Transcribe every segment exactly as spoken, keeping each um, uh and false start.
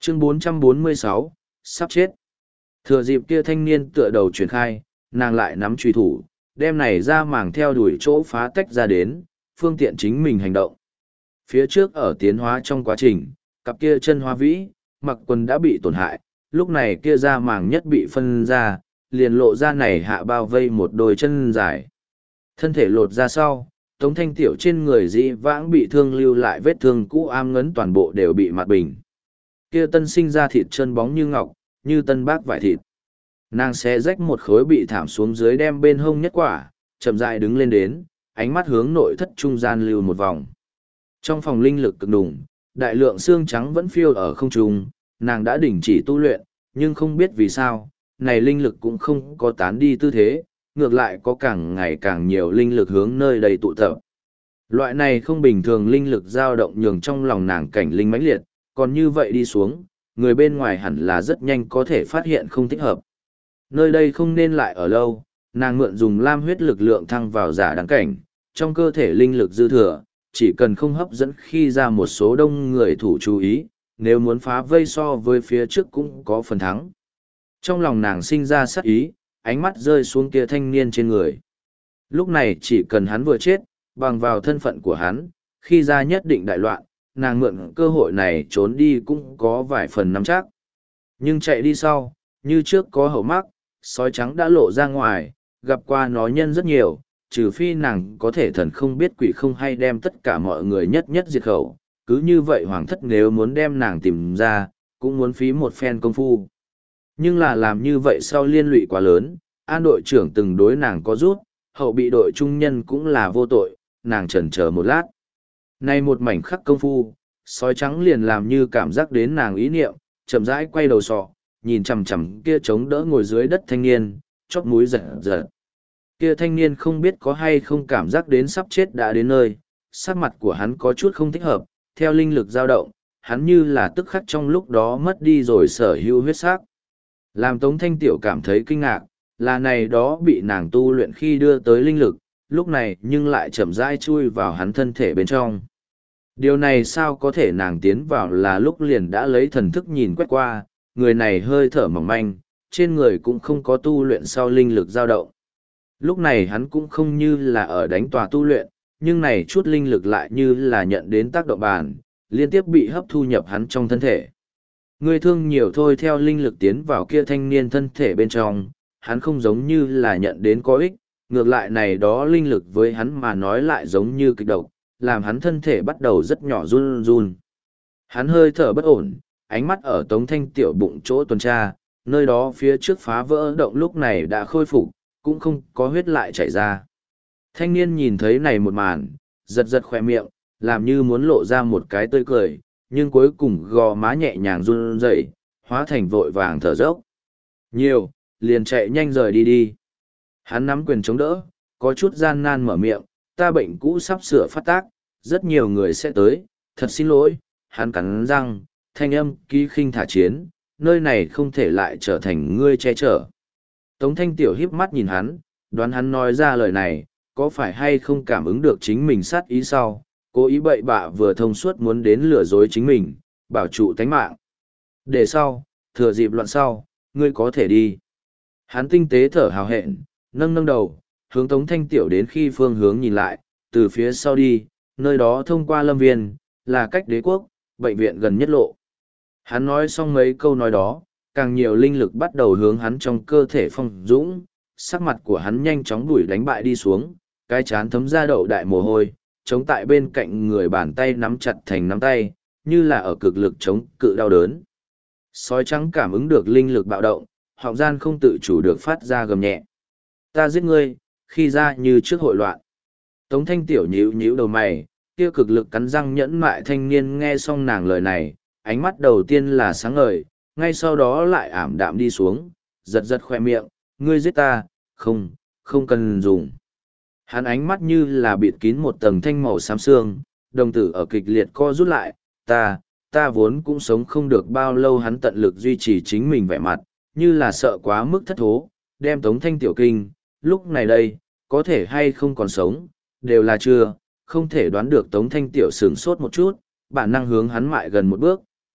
Chương bốn trăm bốn mươi sáu, sắp chết. Thừa dịp kia thanh niên tựa đầu truyền khai, nàng lại nắm truy thủ, đem này ra màng theo đuổi chỗ phá tách ra đến, phương tiện chính mình hành động. Phía trước ở tiến hóa trong quá trình, cặp kia chân hoa vĩ, mặc quần đã bị tổn hại, lúc này kia ra màng nhất bị phân ra, liền lộ ra này hạ bao vây một đôi chân dài. Thân thể lột ra sau, Tống Thanh Tiểu trên người dĩ vãng bị thương lưu lại vết thương cũ am ngấn toàn bộ đều bị mặt bình. Kia tân sinh ra thịt chân bóng như ngọc, như tân bác vải thịt. Nàng xé rách một khối bị thảm xuống dưới đem bên hông nhất quả, chậm rãi đứng lên đến, ánh mắt hướng nội thất trung gian lưu một vòng. Trong phòng linh lực cực đùng, đại lượng xương trắng vẫn phiêu ở không trung, nàng đã đình chỉ tu luyện, nhưng không biết vì sao, này linh lực cũng không có tán đi tư thế, ngược lại có càng ngày càng nhiều linh lực hướng nơi đây tụ tập. Loại này không bình thường linh lực dao động nhường trong lòng nàng cảnh linh mãnh liệt, còn như vậy đi xuống, người bên ngoài hẳn là rất nhanh có thể phát hiện không thích hợp. Nơi đây không nên lại ở lâu, nàng mượn dùng lam huyết lực lượng thăng vào giả đáng cảnh, trong cơ thể linh lực dư thừa, chỉ cần không hấp dẫn khi ra một số đông người thủ chú ý, nếu muốn phá vây so với phía trước cũng có phần thắng. Trong lòng nàng sinh ra sát ý, ánh mắt rơi xuống kia thanh niên trên người. Lúc này chỉ cần hắn vừa chết, bằng vào thân phận của hắn, khi ra nhất định đại loạn, nàng mượn cơ hội này trốn đi cũng có vài phần nắm chắc. Nhưng chạy đi sau, như trước có hậu mắc, sói trắng đã lộ ra ngoài, gặp qua nó nhân rất nhiều, trừ phi nàng có thể thần không biết quỷ không hay đem tất cả mọi người nhất nhất diệt khẩu. Cứ như vậy hoàng thất nếu muốn đem nàng tìm ra, cũng muốn phí một phen công phu. Nhưng là làm như vậy sau liên lụy quá lớn, an đội trưởng từng đối nàng có rút, hậu bị đội trung nhân cũng là vô tội, nàng chần chờ một lát. Nay một mảnh khắc công phu, sói trắng liền làm như cảm giác đến nàng ý niệm, chậm rãi quay đầu sọ, nhìn chằm chằm kia chống đỡ ngồi dưới đất thanh niên, chóp mũi giật giật. Kia thanh niên không biết có hay không cảm giác đến sắp chết đã đến nơi, sắc mặt của hắn có chút không thích hợp, theo linh lực dao động, hắn như là tức khắc trong lúc đó mất đi rồi sở hữu huyết sắc. Làm Tống Thanh Tiểu cảm thấy kinh ngạc, là này đó bị nàng tu luyện khi đưa tới linh lực, lúc này nhưng lại chậm rãi chui vào hắn thân thể bên trong. Điều này sao có thể nàng tiến vào là lúc liền đã lấy thần thức nhìn quét qua, người này hơi thở mỏng manh, trên người cũng không có tu luyện sau linh lực dao động. Lúc này hắn cũng không như là ở đánh tòa tu luyện, nhưng này chút linh lực lại như là nhận đến tác động bàn, liên tiếp bị hấp thu nhập hắn trong thân thể. Người thương nhiều thôi theo linh lực tiến vào kia thanh niên thân thể bên trong, hắn không giống như là nhận đến có ích, ngược lại này đó linh lực với hắn mà nói lại giống như kịch độc, làm hắn thân thể bắt đầu rất nhỏ run run. Hắn hơi thở bất ổn, ánh mắt ở Tống Thanh Tiểu bụng chỗ tuần tra, nơi đó phía trước phá vỡ động lúc này đã khôi phục, cũng không có huyết lại chảy ra. Thanh niên nhìn thấy này một màn, giật giật khỏe miệng, làm như muốn lộ ra một cái tươi cười, nhưng cuối cùng gò má nhẹ nhàng run rẩy, hóa thành vội vàng thở dốc. Nhiều, liền chạy nhanh rời đi đi. Hắn nắm quyền chống đỡ, có chút gian nan mở miệng, ta bệnh cũ sắp sửa phát tác, rất nhiều người sẽ tới, thật xin lỗi. Hắn cắn răng, thanh âm ký khinh thả chiến, nơi này không thể lại trở thành ngươi che chở. Tống Thanh Tiểu híp mắt nhìn hắn, đoán hắn nói ra lời này, có phải hay không cảm ứng được chính mình sát ý sau, cố ý bậy bạ vừa thông suốt muốn đến lừa dối chính mình, bảo trụ tánh mạng. Để sau, thừa dịp loạn sau, ngươi có thể đi. Hắn tinh tế thở hào hẹn, nâng nâng đầu, hướng Tống Thanh Tiểu đến khi phương hướng nhìn lại, từ phía sau đi, nơi đó thông qua lâm viên, là cách đế quốc, bệnh viện gần nhất lộ. Hắn nói xong mấy câu nói đó, càng nhiều linh lực bắt đầu hướng hắn trong cơ thể phong dũng, sắc mặt của hắn nhanh chóng đuổi đánh bại đi xuống, cái chán thấm ra đậu đại mồ hôi, chống tại bên cạnh người bàn tay nắm chặt thành nắm tay, như là ở cực lực chống cự đau đớn. Sói trắng cảm ứng được linh lực bạo động, họng gian không tự chủ được phát ra gầm nhẹ. Ta giết ngươi, khi ra như trước hội loạn. Tống Thanh Tiểu nhíu nhíu đầu mày, kia cực lực cắn răng nhẫn mại thanh niên nghe xong nàng lời này, ánh mắt đầu tiên là sáng ngời, ngay sau đó lại ảm đạm đi xuống, giật giật khoe miệng, ngươi giết ta, không, không cần dùng. Hắn ánh mắt như là bịt kín một tầng thanh màu xám xương, đồng tử ở kịch liệt co rút lại, ta, ta vốn cũng sống không được bao lâu. Hắn tận lực duy trì chính mình vẻ mặt, như là sợ quá mức thất thố, đem Tống Thanh Tiểu kinh, lúc này đây, có thể hay không còn sống, đều là chưa, không thể đoán được Tống Thanh Tiểu sửng sốt một chút, bản năng hướng hắn mại gần một bước,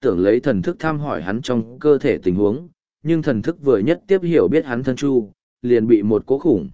tưởng lấy thần thức thăm hỏi hắn trong cơ thể tình huống, nhưng thần thức vừa nhất tiếp hiểu biết hắn thân chu, liền bị một cố khủng.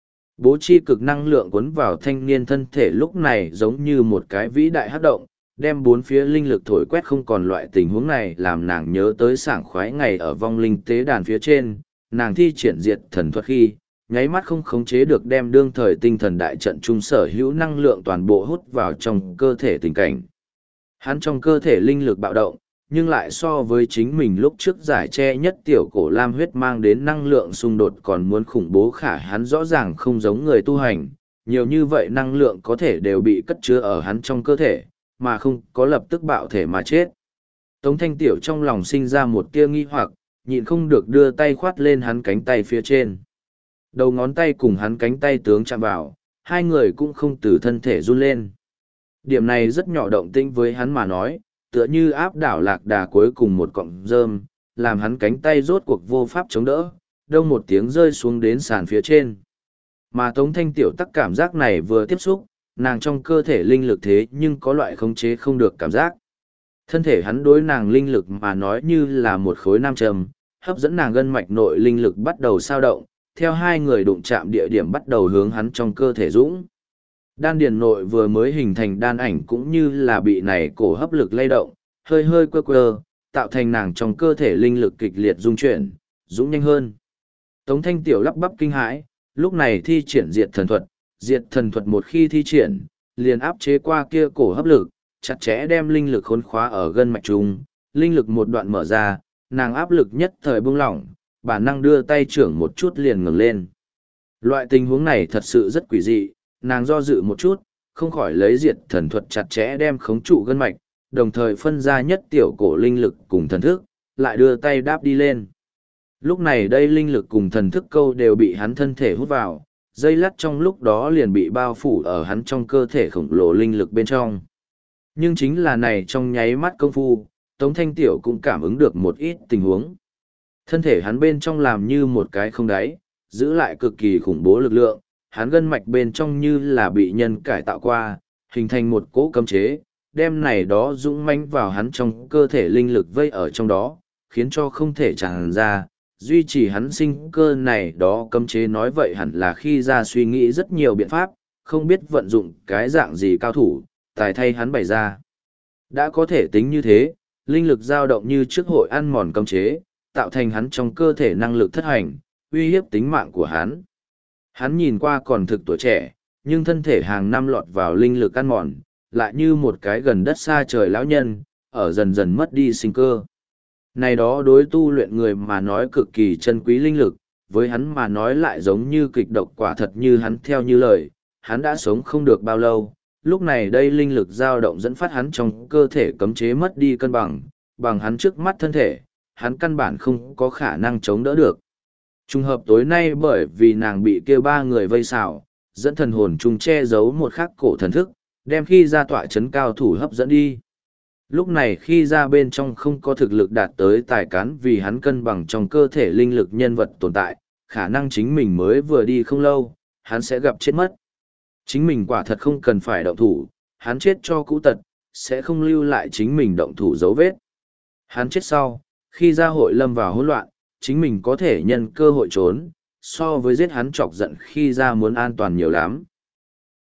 Bố chi cực năng lượng cuốn vào thanh niên thân thể lúc này giống như một cái vĩ đại hắc động, đem bốn phía linh lực thổi quét không còn loại tình huống này làm nàng nhớ tới sảng khoái ngày ở vong linh tế đàn phía trên, nàng thi triển diệt thần thuật khi, nháy mắt không khống chế được đem đương thời tinh thần đại trận trung sở hữu năng lượng toàn bộ hút vào trong cơ thể tình cảnh. Hắn trong cơ thể linh lực bạo động, nhưng lại so với chính mình lúc trước giải che nhất tiểu cổ lam huyết mang đến năng lượng xung đột còn muốn khủng bố khả hắn rõ ràng không giống người tu hành, nhiều như vậy năng lượng có thể đều bị cất chứa ở hắn trong cơ thể, mà không có lập tức bạo thể mà chết. Tống Thanh Tiểu trong lòng sinh ra một tia nghi hoặc, nhịn không được đưa tay khoát lên hắn cánh tay phía trên. Đầu ngón tay cùng hắn cánh tay tướng chạm vào, hai người cũng không từ thân thể run lên. Điểm này rất nhỏ động tĩnh với hắn mà nói, tựa như áp đảo lạc đà cuối cùng một cọng rơm, làm hắn cánh tay rốt cuộc vô pháp chống đỡ, đông một tiếng rơi xuống đến sàn phía trên. Mà Tống Thanh Tiểu tắc cảm giác này vừa tiếp xúc, nàng trong cơ thể linh lực thế nhưng có loại khống chế không được cảm giác. Thân thể hắn đối nàng linh lực mà nói như là một khối nam châm, hấp dẫn nàng gân mạch nội linh lực bắt đầu sao động, theo hai người đụng chạm địa điểm bắt đầu hướng hắn trong cơ thể dũng. Đan điền nội vừa mới hình thành đan ảnh cũng như là bị này cổ hấp lực lay động, hơi hơi quơ quơ, tạo thành nàng trong cơ thể linh lực kịch liệt dung chuyển, dũng nhanh hơn. Tống Thanh Tiểu lắp bắp kinh hãi, lúc này thi triển diệt thần thuật, diệt thần thuật một khi thi triển, liền áp chế qua kia cổ hấp lực, chặt chẽ đem linh lực khốn khóa ở gân mạch trung, linh lực một đoạn mở ra, nàng áp lực nhất thời buông lỏng, bản năng đưa tay trưởng một chút liền ngừng lên. Loại tình huống này thật sự rất quỷ dị, nàng do dự một chút, không khỏi lấy diệt thần thuật chặt chẽ đem khống trụ gân mạch, đồng thời phân ra nhất tiểu cổ linh lực cùng thần thức, lại đưa tay đáp đi lên. Lúc này đây linh lực cùng thần thức câu đều bị hắn thân thể hút vào, dây lắt trong lúc đó liền bị bao phủ ở hắn trong cơ thể khổng lồ linh lực bên trong. Nhưng chính là này trong nháy mắt công phu, Tống Thanh Tiểu cũng cảm ứng được một ít tình huống. Thân thể hắn bên trong làm như một cái không đáy, giữ lại cực kỳ khủng bố lực lượng, hắn gân mạch bên trong như là bị nhân cải tạo qua, hình thành một cỗ cấm chế, đem này đó dũng mãnh vào hắn trong cơ thể linh lực vây ở trong đó, khiến cho không thể tràn ra, duy trì hắn sinh cơ này đó cấm chế nói vậy hẳn là khi ra suy nghĩ rất nhiều biện pháp, không biết vận dụng cái dạng gì cao thủ, tài thay hắn bày ra. Đã có thể tính như thế, linh lực dao động như trước hội ăn mòn cấm chế, tạo thành hắn trong cơ thể năng lực thất hành, uy hiếp tính mạng của hắn. Hắn nhìn qua còn thực tuổi trẻ, nhưng thân thể hàng năm lọt vào linh lực ăn mòn, lại như một cái gần đất xa trời lão nhân, ở dần dần mất đi sinh cơ. Này đó đối tu luyện người mà nói cực kỳ chân quý linh lực, với hắn mà nói lại giống như kịch độc quả thật như hắn theo như lời, hắn đã sống không được bao lâu, lúc này đây linh lực dao động dẫn phát hắn trong cơ thể cấm chế mất đi cân bằng, bằng hắn trước mắt thân thể, hắn căn bản không có khả năng chống đỡ được. Trùng hợp tối nay bởi vì nàng bị kêu ba người vây xảo, dẫn thần hồn chung che giấu một khắc cổ thần thức, đem khi ra tọa chấn cao thủ hấp dẫn đi. Lúc này khi ra bên trong không có thực lực đạt tới tài cán vì hắn cân bằng trong cơ thể linh lực nhân vật tồn tại, khả năng chính mình mới vừa đi không lâu, hắn sẽ gặp chết mất. Chính mình quả thật không cần phải động thủ, hắn chết cho cũ tật, sẽ không lưu lại chính mình động thủ dấu vết. Hắn chết sau, khi ra hội lâm vào hỗn loạn, chính mình có thể nhân cơ hội trốn, so với giết hắn chọc giận khi ra muốn an toàn nhiều lắm.